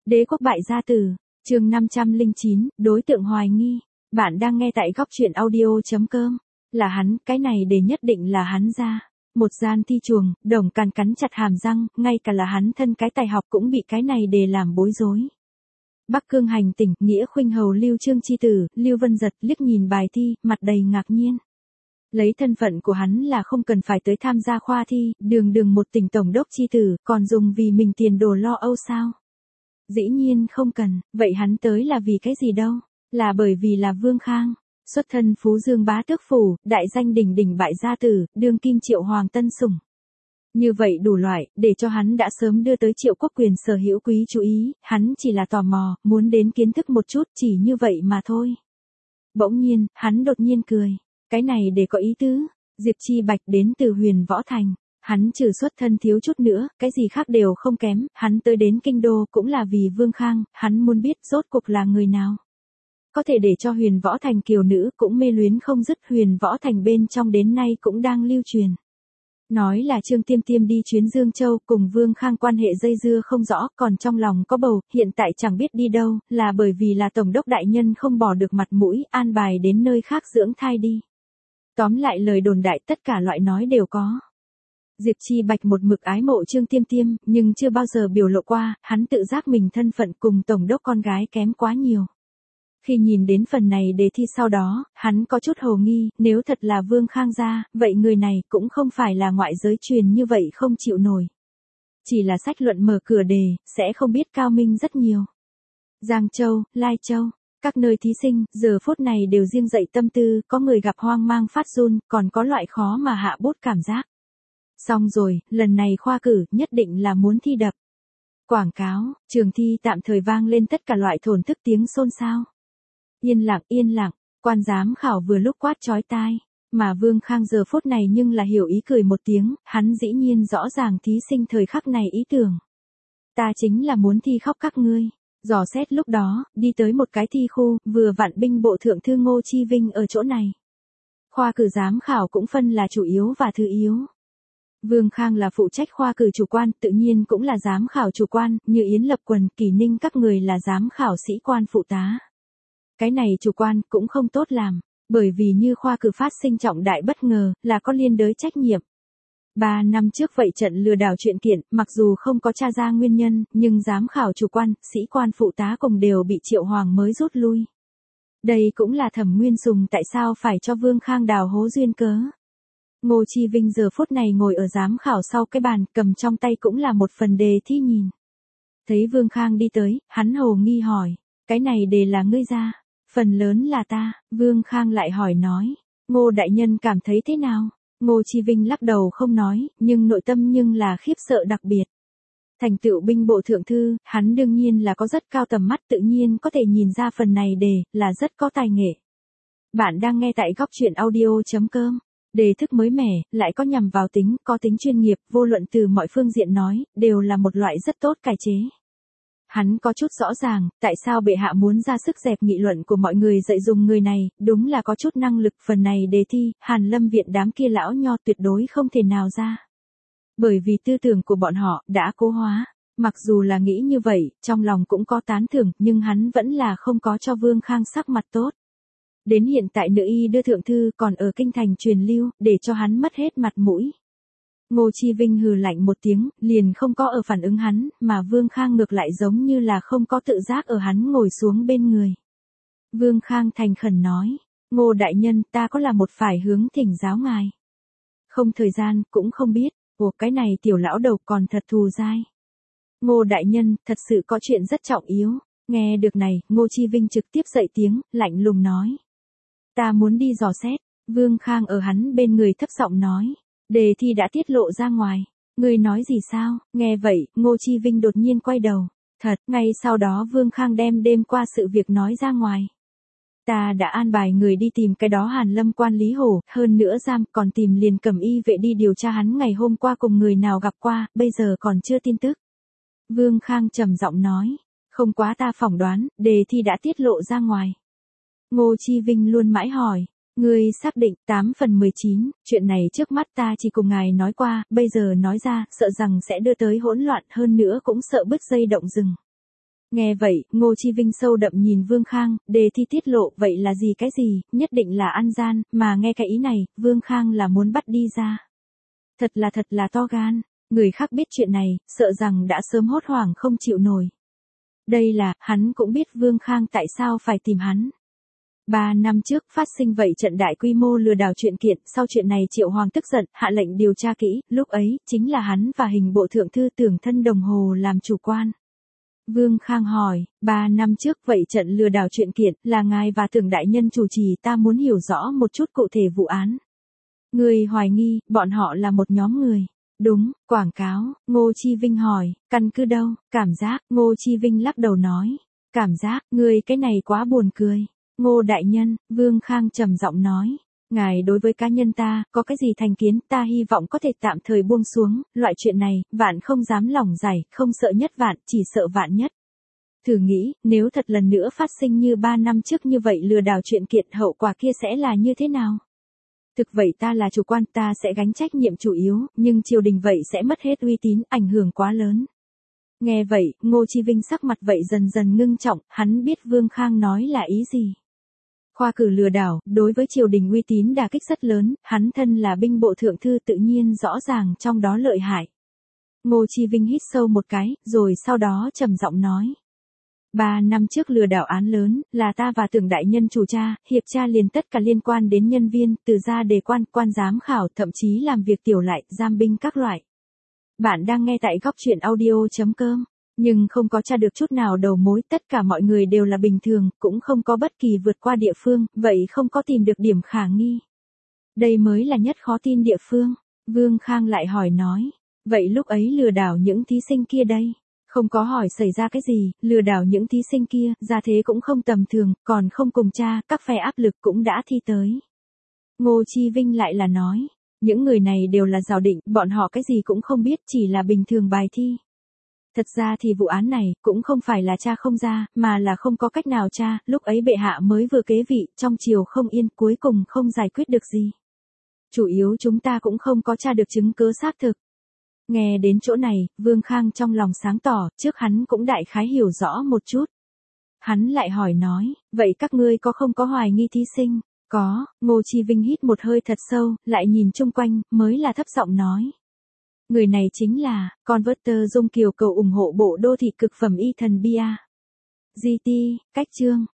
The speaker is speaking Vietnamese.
Đế quốc bại gia tử, chương 509, đối tượng hoài nghi. Bạn đang nghe tại góc truyện audio.com. Là hắn, cái này để nhất định là hắn ra. Một gian thi chuồng, Đồng Càn cắn chặt hàm răng, ngay cả là hắn thân cái tài học cũng bị cái này để làm bối rối. Bắc Cương hành tỉnh, Nghĩa Khuynh hầu Lưu Trương chi tử, Lưu Vân Giật liếc nhìn bài thi, mặt đầy ngạc nhiên. Lấy thân phận của hắn là không cần phải tới tham gia khoa thi, đường một tỉnh tổng đốc chi tử, còn dùng vì mình tiền đồ lo âu sao? Dĩ nhiên không cần, vậy hắn tới là vì cái gì đâu? Là bởi vì là Vương Khang, xuất thân Phú Dương bá tước phủ, đại danh đỉnh đỉnh bại gia tử, đương kim Triệu Hoàng tân sủng. Như vậy đủ loại, để cho hắn đã sớm đưa tới Triệu Quốc quyền sở hữu quý chú ý, hắn chỉ là tò mò, muốn đến kiến thức một chút, chỉ như vậy mà thôi. Bỗng nhiên, hắn đột nhiên cười. Cái này để có ý tứ, Diệp Chi Bạch đến từ Huyền Võ Thành, hắn trừ xuất thân thiếu chút nữa, cái gì khác đều không kém, hắn tới đến kinh đô cũng là vì Vương Khang, hắn muốn biết rốt cuộc là người nào. Có thể để cho Huyền Võ Thành kiều nữ cũng mê luyến không dứt, Huyền Võ Thành bên trong đến nay cũng đang lưu truyền. Nói là Trương Tiêm Tiêm đi chuyến Dương Châu cùng Vương Khang quan hệ dây dưa không rõ, còn trong lòng có bầu, hiện tại chẳng biết đi đâu, là bởi vì là Tổng đốc đại nhân không bỏ được mặt mũi, an bài đến nơi khác dưỡng thai đi. Tóm lại lời đồn đại tất cả loại nói đều có. Diệp Chi Bạch một mực ái mộ Trương Tiêm Tiêm, nhưng chưa bao giờ biểu lộ qua, hắn tự giác mình thân phận cùng Tổng đốc con gái kém quá nhiều. Khi nhìn đến phần này đề thi sau đó, hắn có chút hồ nghi, nếu thật là Vương Khang gia, vậy người này cũng không phải là ngoại giới truyền như vậy không chịu nổi. Chỉ là sách luận mở cửa đề, sẽ không biết cao minh rất nhiều. Giang Châu, Lai Châu, các nơi thí sinh, giờ phút này đều riêng dậy tâm tư, có người gặp hoang mang phát run, còn có loại khó mà hạ bút cảm giác. Xong rồi, lần này khoa cử, nhất định là muốn thi đập. Quảng cáo, trường thi tạm thời vang lên tất cả loại thổn thức tiếng xôn xao. Yên lặng, quan giám khảo vừa lúc quát chói tai, mà Vương Khang giờ phút này nhưng là hiểu ý cười một tiếng, hắn dĩ nhiên rõ ràng thí sinh thời khắc này ý tưởng. Ta chính là muốn thi khóc các ngươi. Dò xét lúc đó, đi tới một cái thi khu, vừa vặn binh bộ thượng thư Ngô Chi Vinh ở chỗ này. Khoa cử giám khảo cũng phân là chủ yếu và thứ yếu. Vương Khang là phụ trách khoa cử chủ quan, tự nhiên cũng là giám khảo chủ quan, như Yến Lập Quần, Kỳ Ninh các người là giám khảo sĩ quan phụ tá. Cái này chủ quan cũng không tốt làm, bởi vì như khoa cử phát sinh trọng đại bất ngờ, là có liên đới trách nhiệm. 3 năm trước vậy trận lừa đảo chuyện kiện, mặc dù không có tra ra nguyên nhân, nhưng giám khảo chủ quan, sĩ quan phụ tá cùng đều bị Triệu Hoàng mới rút lui. Đây cũng là Thẩm Nguyên Sùng tại sao phải cho Vương Khang đào hố duyên cớ. Ngô Chi Vinh giờ phút này ngồi ở giám khảo sau cái bàn, cầm trong tay cũng là một phần đề thi nhìn. Thấy Vương Khang đi tới, hắn hồ nghi hỏi, cái này đề là ngươi ra, phần lớn là ta. Vương Khang lại hỏi nói, Ngô đại nhân cảm thấy thế nào? Ngô Chi Vinh lắc đầu không nói, nhưng nội tâm nhưng là khiếp sợ đặc biệt. Thành tựu binh bộ thượng thư, hắn đương nhiên là có rất cao tầm mắt, tự nhiên có thể nhìn ra phần này đề là rất có tài nghệ. Bạn đang nghe tại góc truyện audio.com. Đề thức mới mẻ, lại có nhằm vào tính, có tính chuyên nghiệp, vô luận từ mọi phương diện nói, đều là một loại rất tốt cải chế. Hắn có chút rõ ràng, tại sao bệ hạ muốn ra sức dẹp nghị luận của mọi người dạy dùng người này, đúng là có chút năng lực, phần này đề thi, Hàn Lâm viện đám kia lão nho tuyệt đối không thể nào ra. Bởi vì tư tưởng của bọn họ đã cố hóa, mặc dù là nghĩ như vậy, trong lòng cũng có tán thưởng, nhưng hắn vẫn là không có cho Vương Khang sắc mặt tốt. Đến hiện tại nữ y đưa thượng thư còn ở kinh thành truyền lưu, để cho hắn mất hết mặt mũi. Ngô Chi Vinh hừ lạnh một tiếng, liền không có ở phản ứng hắn, mà Vương Khang ngược lại giống như là không có tự giác ở hắn ngồi xuống bên người. Vương Khang thành khẩn nói, Ngô đại nhân, ta có là một phải hướng thỉnh giáo ngài. Không thời gian, cũng không biết, cái này tiểu lão đầu còn thật thù dai. Ngô đại nhân, thật sự có chuyện rất trọng yếu. Nghe được này, Ngô Chi Vinh trực tiếp dậy tiếng, lạnh lùng nói. Ta muốn đi dò xét. Vương Khang ở hắn bên người thấp giọng nói. Đề thi đã tiết lộ ra ngoài. Ngươi nói gì sao? Nghe vậy, Ngô Chi Vinh đột nhiên quay đầu. Thật, ngay sau đó Vương Khang đem đêm qua sự việc nói ra ngoài. Ta đã an bài người đi tìm cái đó Hàn Lâm quan Lý Hổ, hơn nữa giam, còn tìm liền Cẩm Y vệ đi điều tra hắn ngày hôm qua cùng người nào gặp qua, bây giờ còn chưa tin tức. Vương Khang trầm giọng nói. Không quá ta phỏng đoán, đề thi đã tiết lộ ra ngoài. Ngô Chi Vinh luôn mãi hỏi, ngươi xác định 8 phần 19, chuyện này trước mắt ta chỉ cùng ngài nói qua, bây giờ nói ra, sợ rằng sẽ đưa tới hỗn loạn, hơn nữa cũng sợ bứt dây động rừng. Nghe vậy, Ngô Chi Vinh sâu đậm nhìn Vương Khang, đề thi tiết lộ, vậy là gì cái gì, nhất định là ăn gian, mà nghe cái ý này, Vương Khang là muốn bắt đi ra. Thật là to gan, người khác biết chuyện này, sợ rằng đã sớm hốt hoảng không chịu nổi. Đây là, hắn cũng biết Vương Khang tại sao phải tìm hắn. 3 năm trước phát sinh vậy trận đại quy mô lừa đảo chuyện kiện, sau chuyện này Triệu Hoàng tức giận, hạ lệnh điều tra kỹ, lúc ấy, chính là hắn và hình bộ thượng thư Tưởng Thân đồng hồ làm chủ quan. Vương Khang hỏi, 3 năm trước vậy trận lừa đảo chuyện kiện, là ngài và Tưởng đại nhân chủ trì, ta muốn hiểu rõ một chút cụ thể vụ án. Người hoài nghi, bọn họ là một nhóm người. Đúng, quảng cáo, Ngô Chi Vinh hỏi, căn cứ đâu, cảm giác, Ngô Chi Vinh lắc đầu nói. Cảm giác, người cái này quá buồn cười. Ngô đại nhân, Vương Khang trầm giọng nói. Ngài đối với cá nhân ta, có cái gì thành kiến, ta hy vọng có thể tạm thời buông xuống, loại chuyện này, vạn không dám lòng giải, không sợ nhất vạn, chỉ sợ vạn nhất. Thử nghĩ, nếu thật lần nữa phát sinh như 3 năm trước như vậy lừa đảo chuyện kiện, hậu quả kia sẽ là như thế nào? Thực vậy ta là chủ quan, ta sẽ gánh trách nhiệm chủ yếu, nhưng triều đình vậy sẽ mất hết uy tín, ảnh hưởng quá lớn. Nghe vậy, Ngô Chi Vinh sắc mặt vậy dần dần ngưng trọng, hắn biết Vương Khang nói là ý gì. Khoa cử lừa đảo, đối với triều đình uy tín đả kích rất lớn, hắn thân là binh bộ thượng thư tự nhiên rõ ràng trong đó lợi hại. Ngô Chi Vinh hít sâu một cái, rồi sau đó trầm giọng nói. 3 năm trước lừa đảo án lớn, là ta và Tưởng đại nhân chủ tra, hiệp tra liền tất cả liên quan đến nhân viên, từ gia đề quan, quan giám khảo, thậm chí làm việc tiểu lại, giam binh các loại. Bạn đang nghe tại góc truyện audio.com, nhưng không có tra được chút nào đầu mối, tất cả mọi người đều là bình thường, cũng không có bất kỳ vượt qua địa phương, vậy không có tìm được điểm khả nghi. Đây mới là nhất khó tin địa phương. Vương Khang lại hỏi nói, vậy lúc ấy lừa đảo những thí sinh kia đây? Không có hỏi xảy ra cái gì, lừa đảo những thí sinh kia, ra thế cũng không tầm thường, còn không cùng cha, các phe áp lực cũng đã thi tới. Ngô Chi Vinh lại là nói, những người này đều là giảo định, bọn họ cái gì cũng không biết, chỉ là bình thường bài thi. Thật ra thì vụ án này, cũng không phải là cha không ra, mà là không có cách nào cha, lúc ấy bệ hạ mới vừa kế vị, trong triều không yên, cuối cùng không giải quyết được gì. Chủ yếu chúng ta cũng không có tra được chứng cứ xác thực. Nghe đến chỗ này, Vương Khang trong lòng sáng tỏ, trước hắn cũng đại khái hiểu rõ một chút. Hắn lại hỏi nói, vậy các ngươi có không có hoài nghi thí sinh? Có, Ngô Chi Vinh hít một hơi thật sâu, lại nhìn chung quanh, mới là thấp giọng nói. Người này chính là, Converter Dung Kiều cầu ủng hộ bộ đô thị cực phẩm y thần Bia. GT, cách chương.